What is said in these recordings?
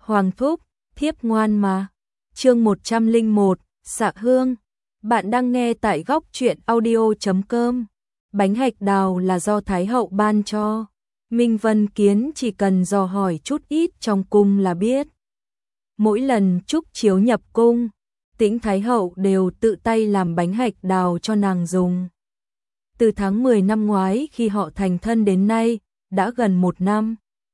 Hoàng thúc, thiếp ngoan mà. Chương 101, xạ hương. Bạn đang nghe tại góc truyện audio.com. Bánh hạch đào là do Thái hậu ban cho. Minh Vân Kiến chỉ cần dò hỏi chút ít trong cung là biết. Mỗi lần Trúc Chiếu nhập cung, Tĩnh Thái hậu đều tự tay làm bánh hạch đào cho nàng dùng. Từ tháng 10 năm ngoái khi họ thành thân đến nay, đã gần 1 năm.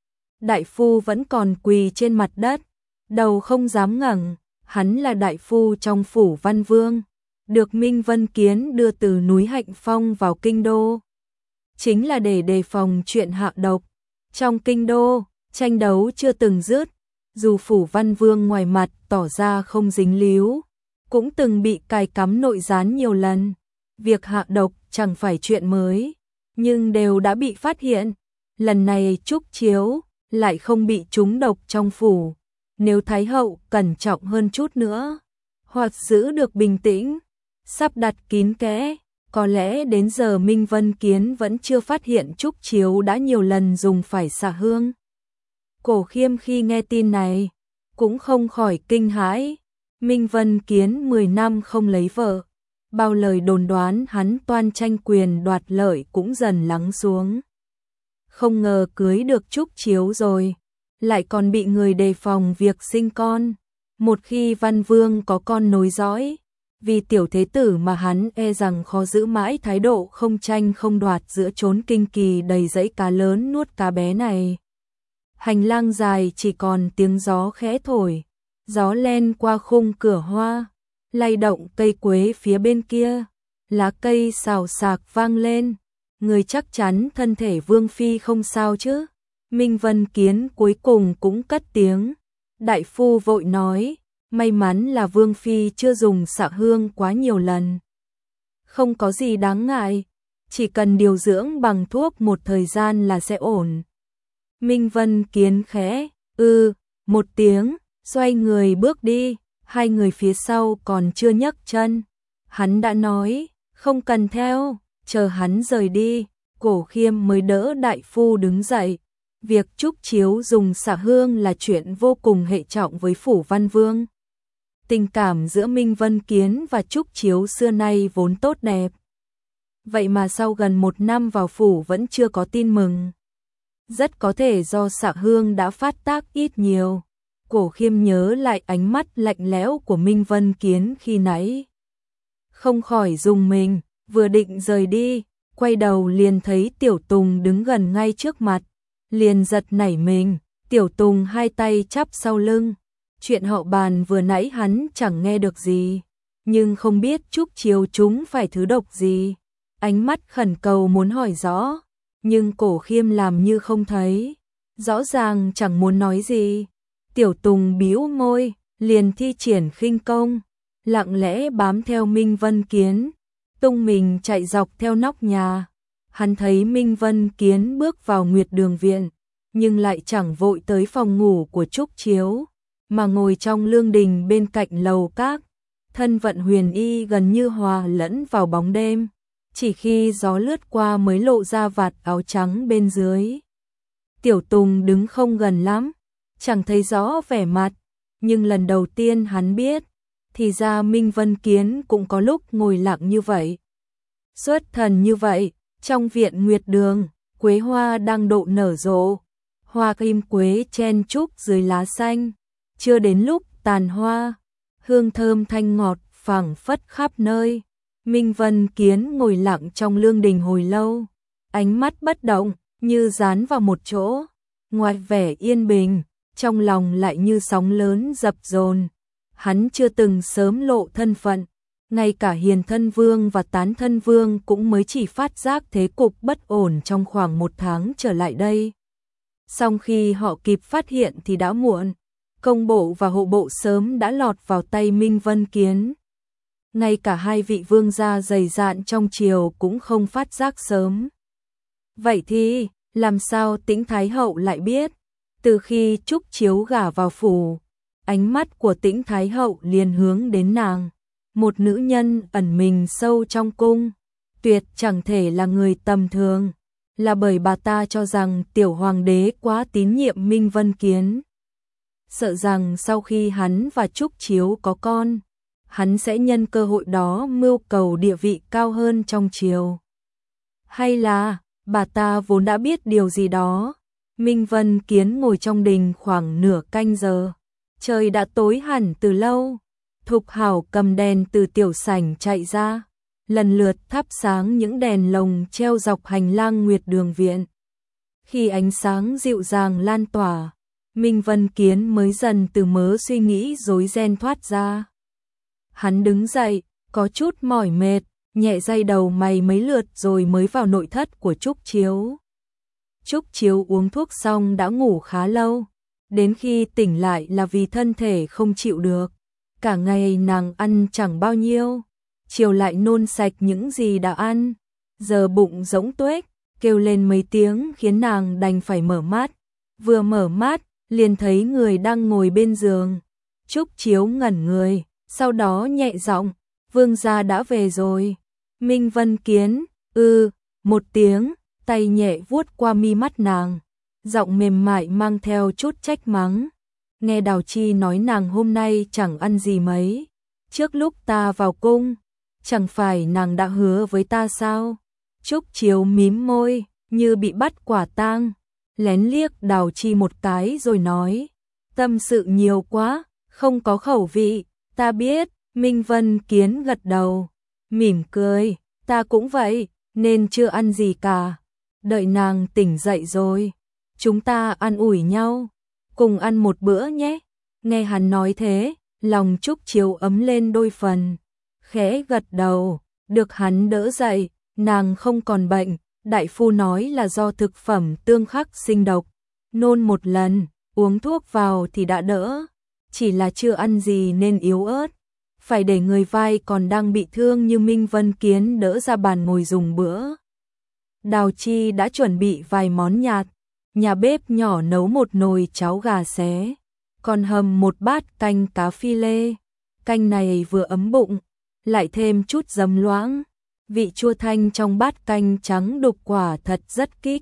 Đại phu vẫn còn quỳ trên mặt đất, đầu không dám ngẩng, hắn là đại phu trong phủ Văn Vương, được Minh Vân Kiến đưa từ núi Hạnh Phong vào kinh đô. Chính là để đề phòng chuyện hạ độc. Trong kinh đô, tranh đấu chưa từng dứt, dù phủ Văn Vương ngoài mặt tỏ ra không dính líu, cũng từng bị cài cắm nội gián nhiều lần. Việc hạ độc chẳng phải chuyện mới, nhưng đều đã bị phát hiện. Lần này Trúc Chiếu lại không bị trúng độc trong phủ. Nếu Thái hậu cẩn trọng hơn chút nữa, hoặc giữ được bình tĩnh, sắp đặt kín kẽ, có lẽ đến giờ Minh Vân Kiến vẫn chưa phát hiện Trúc Chiếu đã nhiều lần dùng phải xạ hương. Cổ Khiêm khi nghe tin này, cũng không khỏi kinh hãi. Minh Vân Kiến 10 năm không lấy vợ, bao lời đồn đoán hắn toan tranh quyền đoạt lợi cũng dần lắng xuống. Không ngờ cưới được Trúc Chiếu rồi, lại còn bị người đề phòng việc sinh con. Một khi Văn Vương có con nối dõi, vì tiểu thế tử mà hắn e rằng khó giữ mãi thái độ không tranh không đoạt giữa chốn kinh kỳ đầy dãy cá lớn nuốt cá bé này. Hành lang dài chỉ còn tiếng gió khẽ thổi, gió len qua khung cửa hoa, lay động cây quế phía bên kia, lá cây xào xạc vang lên. Người chắc chắn thân thể Vương phi không sao chứ? Minh Vân Kiến cuối cùng cũng cất tiếng. Đại phu vội nói, may mắn là Vương phi chưa dùng xạ hương quá nhiều lần. Không có gì đáng ngại, chỉ cần điều dưỡng bằng thuốc một thời gian là sẽ ổn. Minh Vân Kiến khẽ, một tiếng, xoay người bước đi, hai người phía sau còn chưa nhấc chân. Hắn đã nói, không cần theo. Chờ hắn rời đi, Cổ Khiêm mới đỡ đại phu đứng dậy. Việc Trúc Chiếu dùng xạ hương là chuyện vô cùng hệ trọng với phủ Văn Vương. Tình cảm giữa Minh Vân Kiến và Trúc Chiếu xưa nay vốn tốt đẹp. Vậy mà sau gần 1 năm vào phủ vẫn chưa có tin mừng. Rất có thể do xạ hương đã phát tác ít nhiều. Cổ Khiêm nhớ lại ánh mắt lạnh lẽo của Minh Vân Kiến khi nãy, không khỏi rùng mình. Vừa định rời đi, quay đầu liền thấy Tiểu Tùng đứng gần ngay trước mặt, liền giật nảy mình. Tiểu Tùng hai tay chắp sau lưng, chuyện hậu bàn vừa nãy hắn chẳng nghe được gì, nhưng không biết Trúc Chiếu chúng phải thứ độc gì. Ánh mắt khẩn cầu muốn hỏi rõ, nhưng Cổ Khiêm làm như không thấy, rõ ràng chẳng muốn nói gì. Tiểu Tùng bĩu môi, liền thi triển khinh công, lặng lẽ bám theo Minh Vân Kiến, tung mình chạy dọc theo nóc nhà. Hắn thấy Minh Vân Kiến bước vào Nguyệt Đường viện, nhưng lại chẳng vội tới phòng ngủ của Trúc Chiếu, mà ngồi trong lương đình bên cạnh lầu các. Thân vận huyền y gần như hòa lẫn vào bóng đêm, chỉ khi gió lướt qua mới lộ ra vạt áo trắng bên dưới. Tiểu Tùng đứng không gần lắm, chẳng thấy rõ vẻ mặt, nhưng lần đầu tiên hắn biết, thì ra Minh Vân Kiến cũng có lúc ngồi lặng như vậy. Xuất thần như vậy, trong viện Nguyệt Đường, quế hoa đang độ nở rộ, hoa kim quế chen chúc dưới lá xanh, chưa đến lúc tàn hoa, hương thơm thanh ngọt phảng phất khắp nơi. Minh Vân Kiến ngồi lặng trong lương đình hồi lâu, ánh mắt bất động, như dán vào một chỗ, ngoài vẻ yên bình, trong lòng lại như sóng lớn dập dồn. Hắn chưa từng sớm lộ thân phận, ngay cả Hiền Thân Vương và Tán Thân Vương cũng mới chỉ phát giác thế cục bất ổn trong khoảng 1 tháng trở lại đây. Song khi họ kịp phát hiện thì đã muộn, công bộ và hộ bộ sớm đã lọt vào tay Minh Vân Kiến. Ngay cả hai vị vương gia dày dạn trong triều cũng không phát giác sớm. Vậy thì, làm sao Tĩnh Thái hậu lại biết? Từ khi Trúc Chiếu gả vào phủ, ánh mắt của Tĩnh Thái hậu liền hướng đến nàng, một nữ nhân ẩn mình sâu trong cung, tuyệt chẳng thể là người tầm thường, là bởi bà ta cho rằng tiểu hoàng đế quá tín nhiệm Minh Vân Kiến. sợ rằng sau khi hắn và Trúc Chiếu có con, hắn sẽ nhân cơ hội đó mưu cầu địa vị cao hơn trong triều. Hay là, bà ta vốn đã biết điều gì đó. Minh Vân Kiến ngồi trong đình khoảng nửa canh giờ. Trời đã tối hẳn từ lâu. Thục Hảo cầm đèn từ tiểu sảnh chạy ra, lần lượt thắp sáng những đèn lồng treo dọc hành lang Nguyệt Đường viện. Khi ánh sáng dịu dàng lan tỏa, Minh Vân Kiến mới dần từ mớ suy nghĩ rối ren thoát ra. Hắn đứng dậy, có chút mỏi mệt, nhẹ day đầu mày mấy lượt rồi mới vào nội thất của Trúc Chiếu. Trúc Chiếu uống thuốc xong đã ngủ khá lâu, đến khi tỉnh lại là vì thân thể không chịu được. Cả ngày nàng ăn chẳng bao nhiêu, chiều lại nôn sạch những gì đã ăn, giờ bụng rỗng tuếch, kêu lên mấy tiếng khiến nàng đành phải mở mắt. Vừa mở mắt, liền thấy người đang ngồi bên giường. Trúc Chiếu ngẩn người, sau đó nhẹ giọng, vương gia đã về rồi. Minh Vân Kiến, một tiếng, tay nhẹ vuốt qua mi mắt nàng, giọng mềm mại mang theo chút trách mắng. Nghe Đào Chi nói nàng hôm nay chẳng ăn gì mấy. Trước lúc ta vào cung, chẳng phải nàng đã hứa với ta sao? Trúc Chiếu mím môi, như bị bắt quả tang, lén liếc Đào Chi một cái rồi nói, tâm sự nhiều quá, không có khẩu vị, ta biết. Minh Vân Kiến gật đầu, mỉm cười, ta cũng vậy, nên chưa ăn gì cả. Đợi nàng tỉnh dậy rồi, chúng ta ăn ủi nhau, cùng ăn một bữa nhé. Nghe hắn nói thế, lòng Trúc Chiếu ấm lên đôi phần, khẽ gật đầu, được hắn đỡ dậy, nàng không còn bệnh, đại phu nói là do thực phẩm tương khắc sinh độc, nôn một lần, uống thuốc vào thì đã đỡ, chỉ là chưa ăn gì nên yếu ớt, phải để người vai còn đang bị thương như Minh Vân Kiến đỡ ra bàn ngồi dùng bữa. Đào Chi đã chuẩn bị vài món nhạt, nhà bếp nhỏ nấu một nồi cháo gà xé, còn hầm một bát canh cá phi lê. Canh này vừa ấm bụng, lại thêm chút giấm loãng, vị chua thanh trong bát canh trắng đục quả thật rất kích.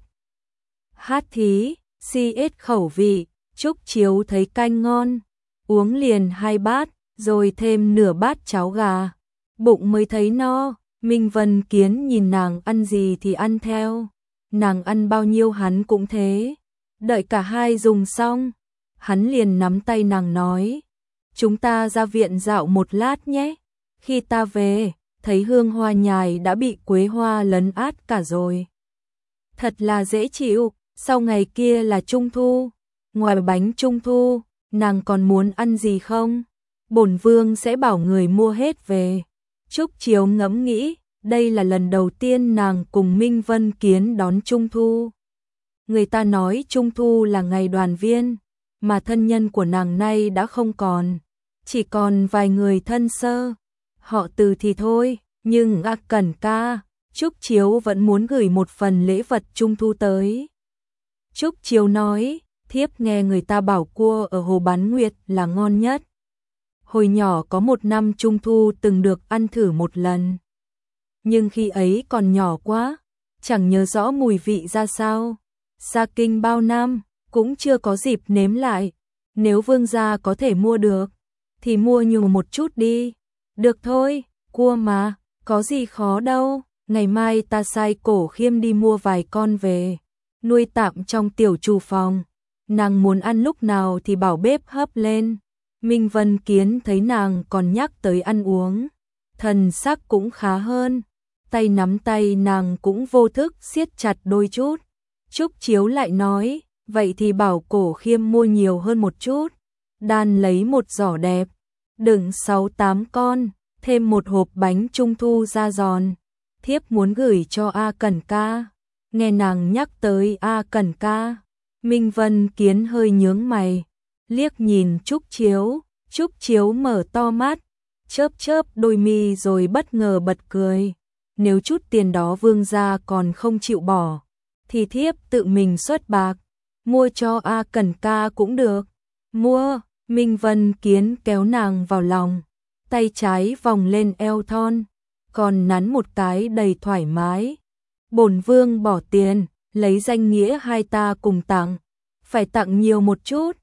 Hát thí, si ết khẩu vị, Trúc Chiếu thấy canh ngon, uống liền 2 bát, rồi thêm nửa bát cháo gà, bụng mới thấy no. Minh Vân Kiến nhìn nàng ăn gì thì ăn theo, nàng ăn bao nhiêu hắn cũng thế. Đợi cả hai dùng xong, hắn liền nắm tay nàng nói, chúng ta ra viện dạo một lát nhé. Khi ta về, thấy hương hoa nhài đã bị quế hoa lấn át cả rồi. Thật là dễ chịu, sau ngày kia là Trung Thu, ngoài bánh Trung Thu, nàng còn muốn ăn gì không? Bổn vương sẽ bảo người mua hết về. Trúc Chiếu ngẫm nghĩ, đây là lần đầu tiên nàng cùng Minh Vân Kiến đón Trung Thu. Người ta nói Trung Thu là ngày đoàn viên, mà thân nhân của nàng nay đã không còn, chỉ còn vài người thân sơ. Họ Từ thì thôi, nhưng Cẩn ca, Trúc Chiếu vẫn muốn gửi một phần lễ vật Trung Thu tới. Trúc Chiếu nói, thiếp nghe người ta bảo cua ở Hồ Bán Nguyệt là ngon nhất. Hồi nhỏ có một năm Trung Thu từng được ăn thử một lần. Nhưng khi ấy còn nhỏ quá, chẳng nhớ rõ mùi vị ra sao. Xa kinh bao năm, cũng chưa có dịp nếm lại. Nếu vương gia có thể mua được, thì mua nhiều một chút đi. Được thôi, cua mà, có gì khó đâu. Ngày mai ta sai Cổ Khiêm đi mua vài con về, nuôi tạm trong tiểu trù phòng. Nàng muốn ăn lúc nào thì bảo bếp hấp lên. Minh Vân Kiến thấy nàng còn nhắc tới ăn uống, thần sắc cũng khá hơn. Tay nắm tay nàng cũng vô thức siết chặt đôi chút. Trúc Chiếu lại nói, vậy thì bảo Cổ Khiêm mua nhiều hơn một chút. Đan lấy một giỏ đẹp, đựng 6-8 con, thêm một hộp bánh Trung Thu da giòn. Thiếp muốn gửi cho Cẩn ca. Nghe nàng nhắc tới Cẩn ca, Minh Vân Kiến hơi nhướng mày, liếc nhìn Trúc Chiếu. Trúc Chiếu mở to mắt, chớp chớp đôi mi rồi bất ngờ bật cười. Nếu chút tiền đó vương gia còn không chịu bỏ, thì thiếp tự mình xuất bạc, mua cho Cẩn ca cũng được. Mua. Minh Vân Kiến kéo nàng vào lòng, tay trái vòng lên eo thon, còn nắn một cái đầy thoải mái. Bổn vương bỏ tiền, lấy danh nghĩa hai ta cùng tặng, phải tặng nhiều một chút.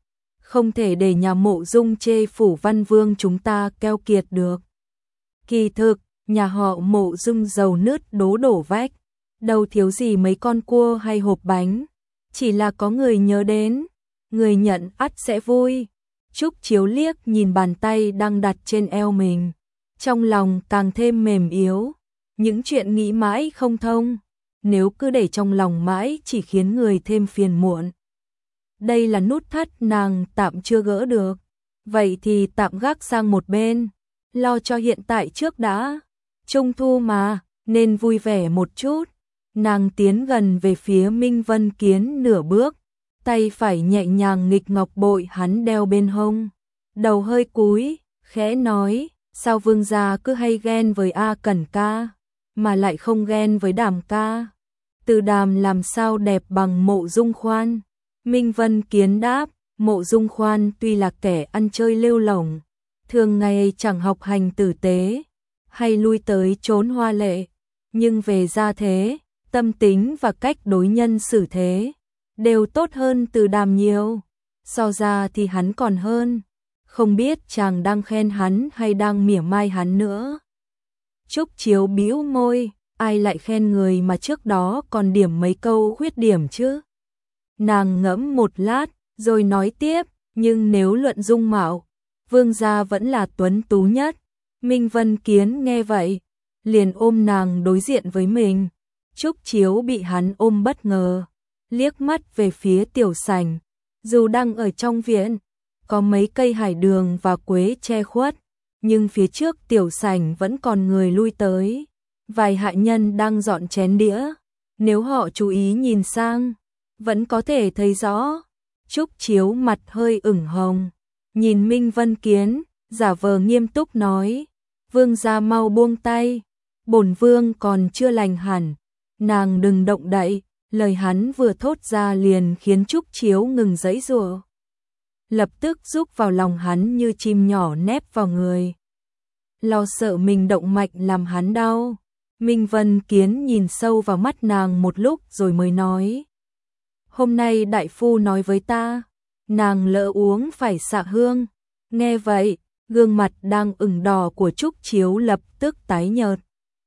không thể để nhà Mộ Dung chê Phủ Văn Vương chúng ta keo kiệt được. Kỳ thực, nhà họ Mộ Dung dầu nứt đố đổ vách, đâu thiếu gì mấy con cua hay hộp bánh, chỉ là có người nhớ đến, người nhận ắt sẽ vui. Trúc Chiếu liếc nhìn bàn tay đang đặt trên eo mình, trong lòng càng thêm mềm yếu, những chuyện nghĩ mãi không thông, nếu cứ để trong lòng mãi chỉ khiến người thêm phiền muộn. Đây là nút thắt nàng tạm chưa gỡ được, vậy thì tạm gác sang một bên, lo cho hiện tại trước đã. Trung thu mà, nên vui vẻ một chút. Nàng tiến gần về phía Minh Vân Kiến nửa bước, tay phải nhẹ nhàng nghịch ngọc bội hắn đeo bên hông, đầu hơi cúi, khẽ nói, sao vương gia cứ hay ghen với A Cẩn ca, mà lại không ghen với Đàm ca. Từ Đàm làm sao đẹp bằng Mộ Dung Khoan? Minh Vân Kiến đáp, Mộ Dung Khoan tuy là kẻ ăn chơi lêu lổng, thường ngày chẳng học hành tử tế, hay lui tới trốn hoa lệ, nhưng về gia thế, tâm tính và cách đối nhân xử thế đều tốt hơn Từ Đàm nhiều. So ra thì hắn còn hơn, không biết chàng đang khen hắn hay đang mỉa mai hắn nữa. Trúc Chiếu bĩu môi, ai lại khen người mà trước đó còn điểm mấy câu khuyết điểm chứ? Nàng ngẫm một lát, rồi nói tiếp, nhưng nếu luận dung mạo, vương gia vẫn là tuấn tú nhất. Minh Vân Kiến nghe vậy, liền ôm nàng đối diện với mình. Trúc Chiếu bị hắn ôm bất ngờ, liếc mắt về phía tiểu sảnh, dù đang ở trong viện, có mấy cây hải đường và quế che khuất, nhưng phía trước tiểu sảnh vẫn còn người lui tới, vài hạ nhân đang dọn chén đĩa, nếu họ chú ý nhìn sang, vẫn có thể thấy rõ. Trúc Chiếu mặt hơi ửng hồng, nhìn Minh Vân Kiến, giả vờ nghiêm túc nói, vương gia mau buông tay, bổn vương còn chưa lành hẳn, nàng đừng động đậy. Lời hắn vừa thốt ra liền khiến Trúc Chiếu ngừng giãy giụa, lập tức rúc vào lòng hắn như chim nhỏ nép vào người, lo sợ mình động mạch làm hắn đau. Minh Vân Kiến nhìn sâu vào mắt nàng một lúc rồi mới nói, hôm nay đại phu nói với ta, nàng lỡ uống phải xạ hương. Nghe vậy, gương mặt đang ửng đỏ của Trúc Chiếu lập tức tái nhợt,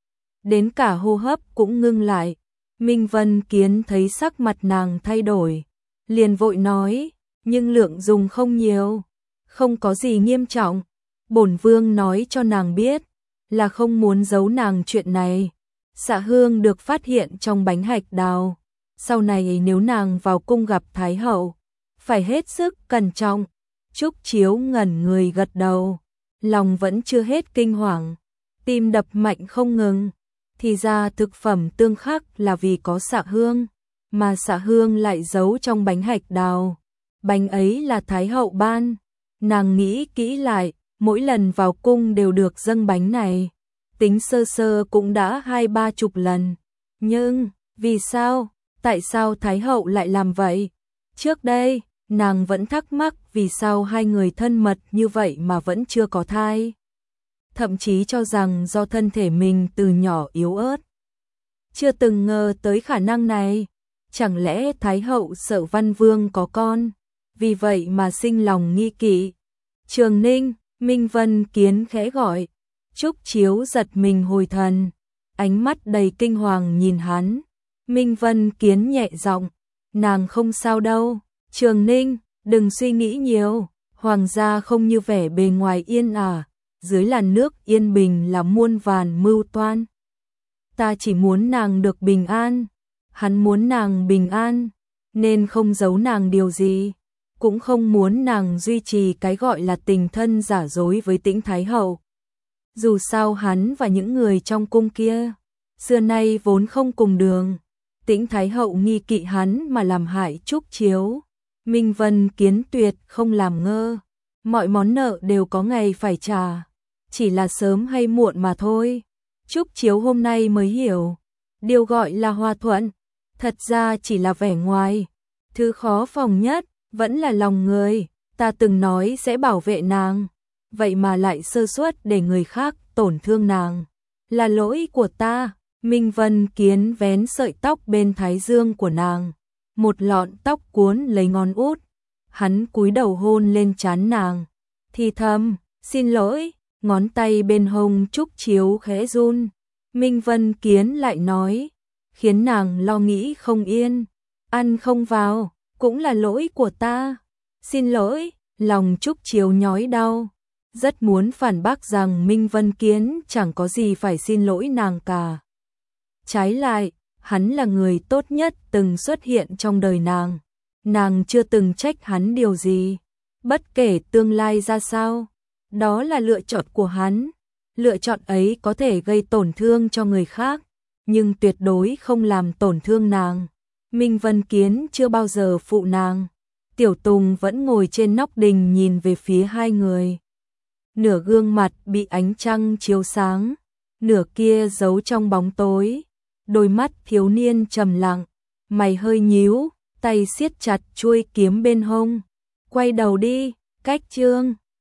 đến cả hô hấp cũng ngưng lại. Minh Vân Kiến thấy sắc mặt nàng thay đổi, liền vội nói, nhưng lượng dùng không nhiều, không có gì nghiêm trọng. Bổn vương nói cho nàng biết, là không muốn giấu nàng chuyện này. Xạ hương được phát hiện trong bánh hạch đào, sau này nếu nàng vào cung gặp Thái hậu, phải hết sức cẩn trọng. Trúc Chiếu ngẩn người gật đầu, lòng vẫn chưa hết kinh hoàng, tim đập mạnh không ngừng. Thì ra thực phẩm tương khắc là vì có xạ hương, mà xạ hương lại giấu trong bánh hạch đào. Bánh ấy là Thái hậu ban. Nàng nghĩ kỹ lại, mỗi lần vào cung đều được dâng bánh này, tính sơ sơ cũng đã 20-30 lần. Nhưng, vì sao, tại sao Thái hậu lại làm vậy? Trước đây, nàng vẫn thắc mắc vì sao hai người thân mật như vậy mà vẫn chưa có thai. Thậm chí cho rằng do thân thể mình từ nhỏ yếu ớt. Chưa từng ngờ tới khả năng này. Chẳng lẽ Thái hậu sợ Văn Vương có con, vì vậy mà sinh lòng nghi kỵ? Trường Ninh, Minh Vân Kiến khẽ gọi. Trúc Chiếu giật mình hồi thần, ánh mắt đầy kinh hoàng nhìn hắn. Minh Vân Kiến nhẹ giọng, nàng không sao đâu. Trường Ninh, đừng suy nghĩ nhiều, hoàng gia không như vẻ bề ngoài yên ả. Dưới làn nước yên bình là muôn vàn mưu toan. Ta chỉ muốn nàng được bình an, hắn muốn nàng bình an, nên không giấu nàng điều gì, cũng không muốn nàng duy trì cái gọi là tình thân giả dối với Tĩnh Thái hậu. Dù sao hắn và những người trong cung kia, xưa nay vốn không cùng đường. Tĩnh Thái hậu nghi kỵ hắn mà làm hại Trúc Chiếu. Minh Vân Kiến tuyệt không làm ngơ, mọi món nợ đều có ngày phải trả. Chỉ là sớm hay muộn mà thôi. Trúc Chiếu hôm nay mới hiểu, điều gọi là hòa thuận, thật ra chỉ là vẻ ngoài. Thứ khó phòng nhất, vẫn là lòng người. Ta từng nói sẽ bảo vệ nàng, vậy mà lại sơ suất để người khác tổn thương nàng. Là lỗi của ta. Minh Vân Kiến vén sợi tóc bên thái dương của nàng. Một lọn tóc cuốn lấy ngón út. hắn cúi đầu hôn lên trán nàng, thì thầm, xin lỗi, ngón tay bên hông Trúc Chiếu khẽ run. Minh Vân Kiến lại nói, khiến nàng lo nghĩ không yên, ăn không vào, cũng là lỗi của ta. Xin lỗi, lòng Trúc Chiếu nhói đau, rất muốn phản bác rằng Minh Vân Kiến chẳng có gì phải xin lỗi nàng cả. Trái lại, hắn là người tốt nhất từng xuất hiện trong đời nàng chưa từng trách hắn điều gì, bất kể tương lai ra sao, đó là lựa chọn của hắn. Lựa chọn ấy có thể gây tổn thương cho người khác, nhưng tuyệt đối không làm tổn thương nàng. Minh Vân Kiến chưa bao giờ phụ nàng. Tiểu Tùng vẫn ngồi trên nóc đình nhìn về phía hai người. Nửa gương mặt bị ánh trăng chiếu sáng, nửa kia giấu trong bóng tối. Đôi mắt thiếu niên trầm lặng, mày hơi nhíu, tay siết chặt chuôi kiếm bên hông. Quay đầu đi, cách chương.